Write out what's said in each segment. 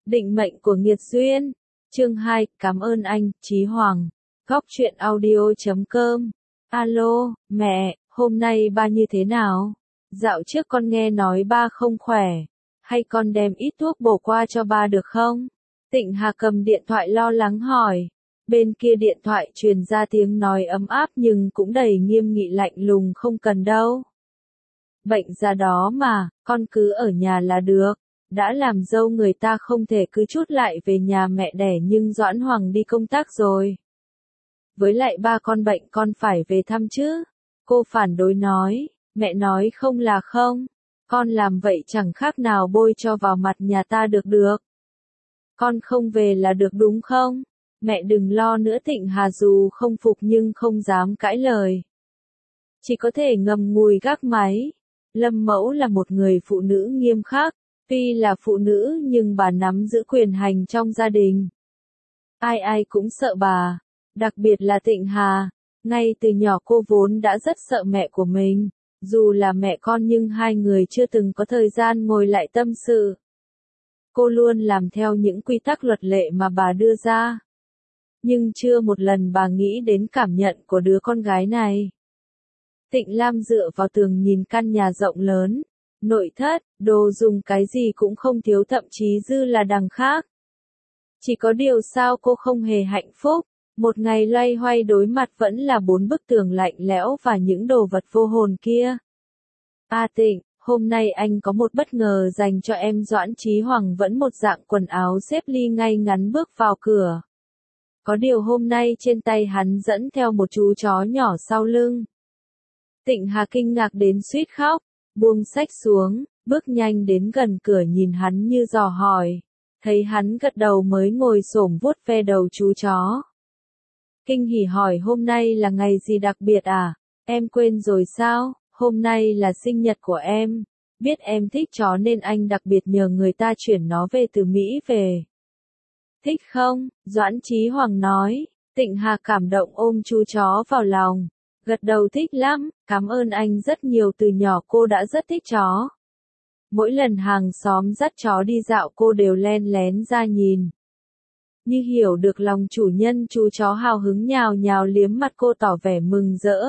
Định mệnh của nghiệt duyên. Chương 2, cảm ơn anh, Chí Hoàng. Góc truyện audio.com. Alo, mẹ, hôm nay ba như thế nào? Dạo trước con nghe nói ba không khỏe. Hay con đem ít thuốc bổ qua cho ba được không? Tịnh Hà cầm điện thoại lo lắng hỏi. Bên kia điện thoại truyền ra tiếng nói ấm áp nhưng cũng đầy nghiêm nghị lạnh lùng, không cần đâu. Bệnh ra đó mà, con cứ ở nhà là được. Đã làm dâu người ta không thể cứ chút lại về nhà mẹ đẻ, nhưng Doãn Hoàng đi công tác rồi. Với lại ba con bệnh con phải về thăm chứ. Cô phản đối nói, mẹ nói không là không. Con làm vậy chẳng khác nào bôi cho vào mặt nhà ta được. Con không về là được đúng không? Mẹ đừng lo nữa. Tịnh Hà dù không phục nhưng không dám cãi lời. Chỉ có thể ngậm ngùi gác máy. Lâm Mẫu là một người phụ nữ nghiêm khắc. Tuy là phụ nữ nhưng bà nắm giữ quyền hành trong gia đình. Ai cũng sợ bà. Đặc biệt là Tịnh Hà. Ngay từ nhỏ cô vốn đã rất sợ mẹ của mình. Dù là mẹ con nhưng hai người chưa từng có thời gian ngồi lại tâm sự. Cô luôn làm theo những quy tắc luật lệ mà bà đưa ra. Nhưng chưa một lần bà nghĩ đến cảm nhận của đứa con gái này. Tịnh Lam dựa vào tường nhìn căn nhà rộng lớn. Nội thất, đồ dùng cái gì cũng không thiếu, thậm chí dư là đằng khác. Chỉ có điều sao cô không hề hạnh phúc. Một ngày loay hoay đối mặt vẫn là 4 bức tường lạnh lẽo và những đồ vật vô hồn kia. Tịnh, hôm nay anh có một bất ngờ dành cho em. Doãn Chí Hoàng vẫn một dạng quần áo xếp ly ngay ngắn bước vào cửa. Có điều hôm nay trên tay hắn dẫn theo một chú chó nhỏ sau lưng. Tịnh Hà kinh ngạc đến suýt khóc, buông sách xuống, bước nhanh đến gần cửa nhìn hắn như dò hỏi. Thấy hắn gật đầu mới ngồi xổm vuốt ve đầu chú chó. Kinh hỉ hỏi, hôm nay là ngày gì đặc biệt à? Em quên rồi sao? Hôm nay là sinh nhật của em. Biết em thích chó nên anh đặc biệt nhờ người ta chuyển nó về từ Mỹ về. Thích không? Doãn Chí Hoàng nói. Tịnh Hà cảm động ôm chú chó vào lòng. Gật đầu thích lắm, cảm ơn anh rất nhiều. Từ nhỏ cô đã rất thích chó. Mỗi lần hàng xóm dắt chó đi dạo cô đều len lén ra nhìn. Như hiểu được lòng chủ nhân, chú chó hào hứng nhào nhào liếm mặt cô tỏ vẻ mừng rỡ.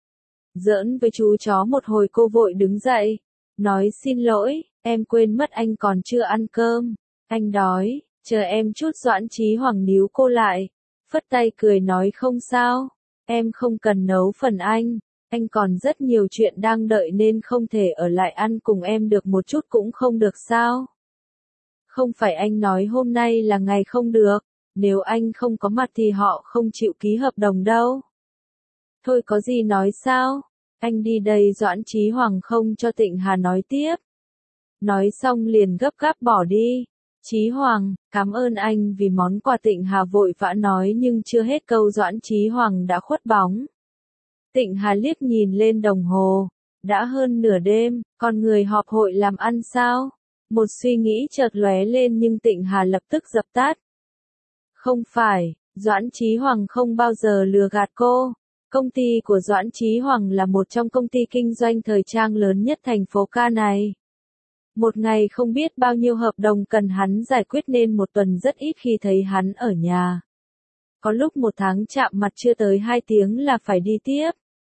Giỡn với chú chó một hồi cô vội đứng dậy. Nói xin lỗi, em quên mất anh còn chưa ăn cơm. Anh đói, chờ em chút. Doãn Chí Hoàng níu cô lại. Phất tay cười nói không sao. Em không cần nấu phần anh. Anh còn rất nhiều chuyện đang đợi nên không thể ở lại ăn cùng em được một chút cũng không được sao? Không phải anh nói hôm nay là ngày không được. Nếu anh không có mặt thì họ không chịu ký hợp đồng đâu. Thôi có gì nói sao? Anh đi đây. Doãn Chí Hoàng không cho Tịnh Hà nói tiếp. Nói xong liền gấp gáp bỏ đi. Chí Hoàng, cảm ơn anh vì món quà. Tịnh Hà vội vã nói nhưng chưa hết câu Doãn Chí Hoàng đã khuất bóng. Tịnh Hà liếc nhìn lên đồng hồ. Đã hơn nửa đêm, con người họp hội làm ăn sao? Một suy nghĩ chợt lóe lên nhưng Tịnh Hà lập tức dập tắt. Không phải, Doãn Chí Hoàng không bao giờ lừa gạt cô. Công ty của Doãn Chí Hoàng là một trong công ty kinh doanh thời trang lớn nhất thành phố Ca này. Một ngày không biết bao nhiêu hợp đồng cần hắn giải quyết nên một tuần rất ít khi thấy hắn ở nhà. Có lúc một tháng chạm mặt chưa tới 2 tiếng là phải đi tiếp.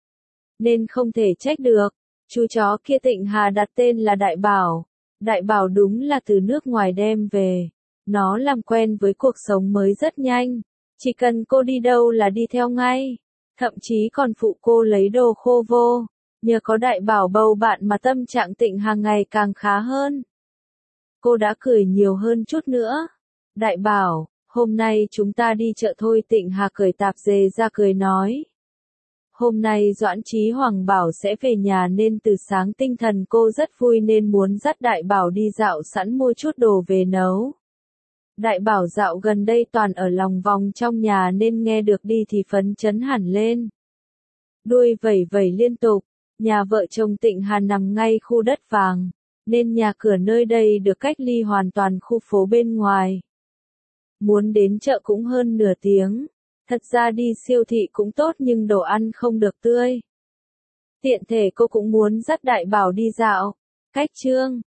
Nên không thể trách được. Chú chó kia Tịnh Hà đặt tên là Đại Bảo. Đại Bảo đúng là từ nước ngoài đem về. Nó làm quen với cuộc sống mới rất nhanh. Chỉ cần cô đi đâu là đi theo ngay. Thậm chí còn phụ cô lấy đồ khô vô. Nhờ có Đại Bảo bầu bạn mà tâm trạng Tịnh Hà ngày càng khá hơn. Cô đã cười nhiều hơn chút nữa. Đại Bảo, hôm nay chúng ta đi chợ thôi. Tịnh Hà cởi tạp dề ra cười nói. Hôm nay Doãn Chí Hoàng bảo sẽ về nhà nên từ sáng tinh thần cô rất vui nên muốn dắt Đại Bảo đi dạo sẵn mua chút đồ về nấu. Đại Bảo dạo gần đây toàn ở lòng vòng trong nhà nên nghe được đi thì phấn chấn hẳn lên. Đuôi vẩy vẩy liên tục. Nhà vợ chồng Tịnh Hà nằm ngay khu đất vàng, nên nhà cửa nơi đây được cách ly hoàn toàn khu phố bên ngoài. Muốn đến chợ cũng hơn nửa tiếng. Thật ra đi siêu thị cũng tốt nhưng đồ ăn không được tươi. Tiện thể cô cũng muốn dắt Đại Bảo đi dạo. Cách chương